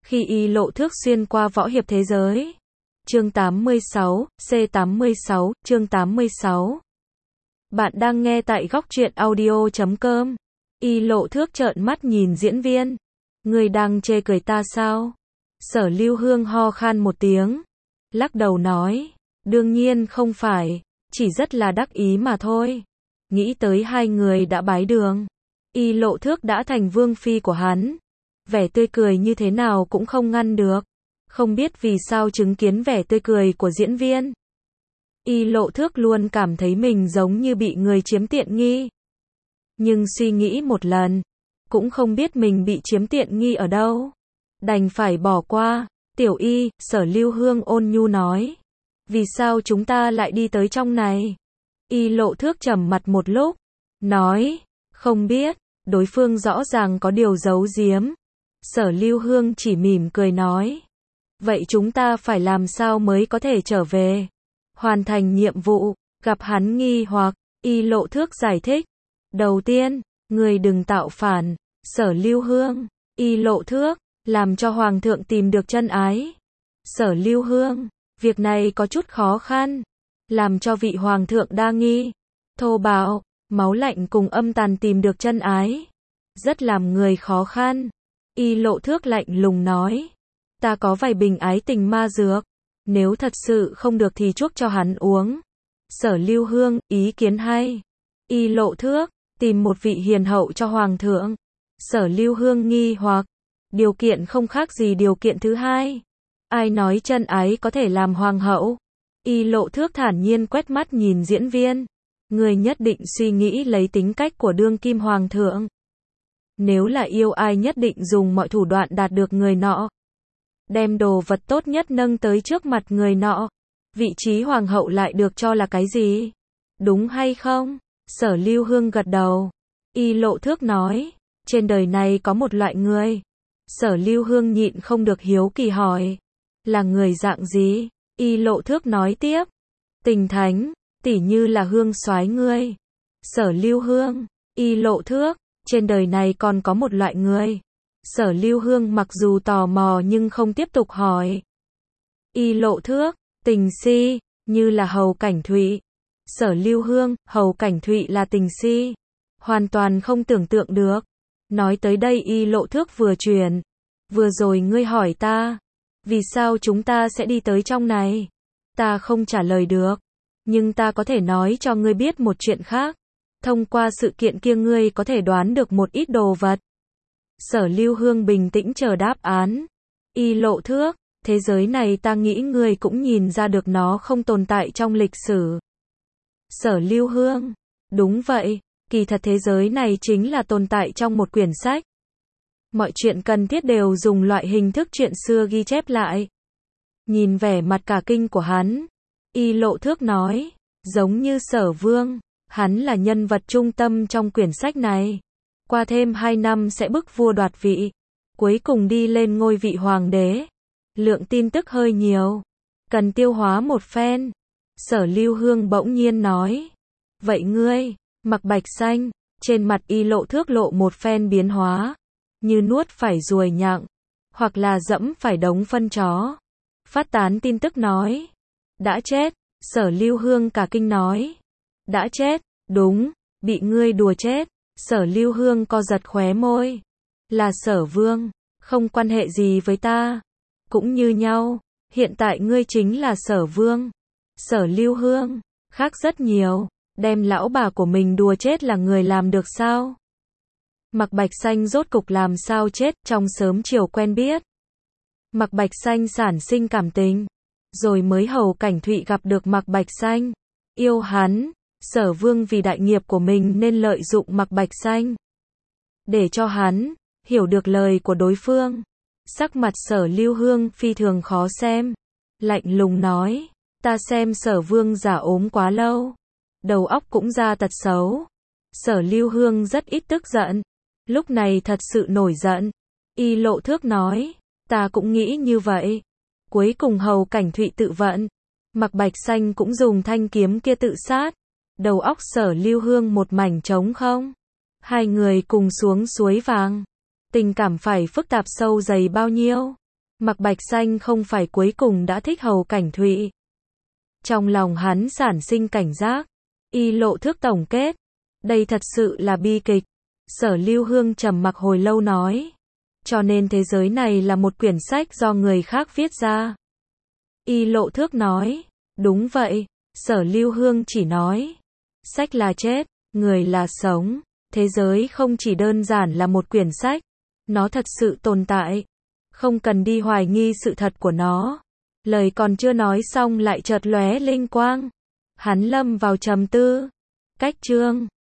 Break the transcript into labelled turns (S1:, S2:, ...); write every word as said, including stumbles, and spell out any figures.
S1: Khi Y Lộ Thước xuyên qua võ hiệp thế giới. Chương tám mươi sáu, C tám mươi sáu, chương tám mươi sáu. Bạn đang nghe tại góc truyện audio chấm com. Y Lộ Thước trợn mắt nhìn diễn viên. Người đang chê cười ta sao? Sở Lưu Hương ho khan một tiếng. Lắc đầu nói. Đương nhiên không phải. Chỉ rất là đắc ý mà thôi. Nghĩ tới hai người đã bái đường. Y Lộ Thước đã thành vương phi của hắn. Vẻ tươi cười như thế nào cũng không ngăn được. Không biết vì sao chứng kiến vẻ tươi cười của diễn viên. Y Lộ Thước luôn cảm thấy mình giống như bị người chiếm tiện nghi. Nhưng suy nghĩ một lần, cũng không biết mình bị chiếm tiện nghi ở đâu. Đành phải bỏ qua. Tiểu Y, Sở Lưu Hương ôn nhu nói. Vì sao chúng ta lại đi tới trong này? Y Lộ Thước trầm mặt một lúc. Nói, không biết, đối phương rõ ràng có điều giấu giếm. Sở Lưu Hương chỉ mỉm cười nói. Vậy chúng ta phải làm sao mới có thể trở về? Hoàn thành nhiệm vụ, gặp hắn nghi hoặc, Y Lộ Thước giải thích. Đầu tiên, người đừng tạo phản. Sở Lưu Hương, Y Lộ Thước, làm cho Hoàng thượng tìm được chân ái. Sở Lưu Hương, việc này có chút khó khăn. Làm cho vị Hoàng thượng đa nghi, thô bạo, máu lạnh cùng âm tàn tìm được chân ái. Rất làm người khó khăn. Y Lộ Thước lạnh lùng nói. Ta có vài bình ái tình ma dược. Nếu thật sự không được thì chuốc cho hắn uống. Sở Lưu Hương, ý kiến hay. Y Lộ Thước, tìm một vị hiền hậu cho Hoàng thượng. Sở Lưu Hương nghi hoặc. Điều kiện không khác gì điều kiện thứ hai. Ai nói chân ái có thể làm hoàng hậu? Y Lộ Thước thản nhiên quét mắt nhìn diễn viên. Người nhất định suy nghĩ lấy tính cách của đương kim hoàng thượng. Nếu là yêu ai nhất định dùng mọi thủ đoạn đạt được người nọ. Đem đồ vật tốt nhất nâng tới trước mặt người nọ. Vị trí hoàng hậu lại được cho là cái gì? Đúng hay không? Sở Lưu Hương gật đầu. Y Lộ Thước nói. Trên đời này có một loại người. Sở Lưu Hương nhịn không được hiếu kỳ hỏi. Là người dạng gì? Y Lộ Thước nói tiếp. Tình thánh, tỉ như là Hương soái ngươi. Sở Lưu Hương, Y Lộ Thước. Trên đời này còn có một loại người. Sở Lưu Hương mặc dù tò mò nhưng không tiếp tục hỏi. Y Lộ Thước, tình si, như là Hầu Cảnh Thụy. Sở Lưu Hương, Hầu Cảnh Thụy là tình si. Hoàn toàn không tưởng tượng được. Nói tới đây Y Lộ Thước vừa chuyển. Vừa rồi ngươi hỏi ta. Vì sao chúng ta sẽ đi tới trong này? Ta không trả lời được. Nhưng ta có thể nói cho ngươi biết một chuyện khác. Thông qua sự kiện kia ngươi có thể đoán được một ít đồ vật. Sở Lưu Hương bình tĩnh chờ đáp án. Y Lộ Thước, thế giới này ta nghĩ ngươi cũng nhìn ra được nó không tồn tại trong lịch sử. Sở Lưu Hương, đúng vậy, kỳ thật thế giới này chính là tồn tại trong một quyển sách. Mọi chuyện cần thiết đều dùng loại hình thức chuyện xưa ghi chép lại. Nhìn vẻ mặt cả kinh của hắn, Y Lộ Thước nói, giống như Sở Vương. Hắn là nhân vật trung tâm trong quyển sách này. Qua thêm hai năm sẽ bức vua đoạt vị. Cuối cùng đi lên ngôi vị hoàng đế. Lượng tin tức hơi nhiều. Cần tiêu hóa một phen. Sở Lưu Hương bỗng nhiên nói. Vậy ngươi, mặc bạch xanh. Trên mặt Y Lộ Thước lộ một phen biến hóa. Như nuốt phải ruồi nhặng. Hoặc là dẫm phải đống phân chó. Phát tán tin tức nói. Đã chết. Sở Lưu Hương cả kinh nói. Đã chết, đúng, bị ngươi đùa chết. Sở Lưu Hương co giật khóe môi. Là Sở Vương, không quan hệ gì với ta. Cũng như nhau, hiện tại ngươi chính là Sở Vương. Sở Lưu Hương, khác rất nhiều. Đem lão bà của mình đùa chết là người làm được sao? Mặc Bạch Xanh rốt cục làm sao chết trong sớm chiều quen biết. Mặc Bạch Xanh sản sinh cảm tình. Rồi mới Hầu Cảnh Thụy gặp được Mặc Bạch Xanh. Yêu hắn. Sở Vương vì đại nghiệp của mình nên lợi dụng Mặc Bạch Xanh. Để cho hắn hiểu được lời của đối phương. Sắc mặt Sở Lưu Hương phi thường khó xem. Lạnh lùng nói. Ta xem Sở Vương giả ốm quá lâu. Đầu óc cũng ra tật xấu. Sở Lưu Hương rất ít tức giận. Lúc này thật sự nổi giận. Y Lộ Thước nói. Ta cũng nghĩ như vậy. Cuối cùng Hầu Cảnh Thụy tự vận. Mặc Bạch Xanh cũng dùng thanh kiếm kia tự sát. Đầu óc Sở Lưu Hương một mảnh trống không. Hai người cùng xuống suối vàng. Tình cảm phải phức tạp sâu dày bao nhiêu. Mạc Bạch Xanh không phải cuối cùng đã thích Hầu Cảnh Thụy. Trong lòng hắn sản sinh cảnh giác. Y Lộ Thước tổng kết. Đây thật sự là bi kịch. Sở Lưu Hương trầm mặc hồi lâu nói. Cho nên thế giới này là một quyển sách do người khác viết ra. Y Lộ Thước nói. Đúng vậy. Sở Lưu Hương chỉ nói. Sách là chết, người là sống. Thế giới không chỉ đơn giản là một quyển sách. Nó thật sự tồn tại. Không cần đi hoài nghi sự thật của nó. Lời còn chưa nói xong lại chợt lóe linh quang. Hắn lâm vào trầm tư. Cách chương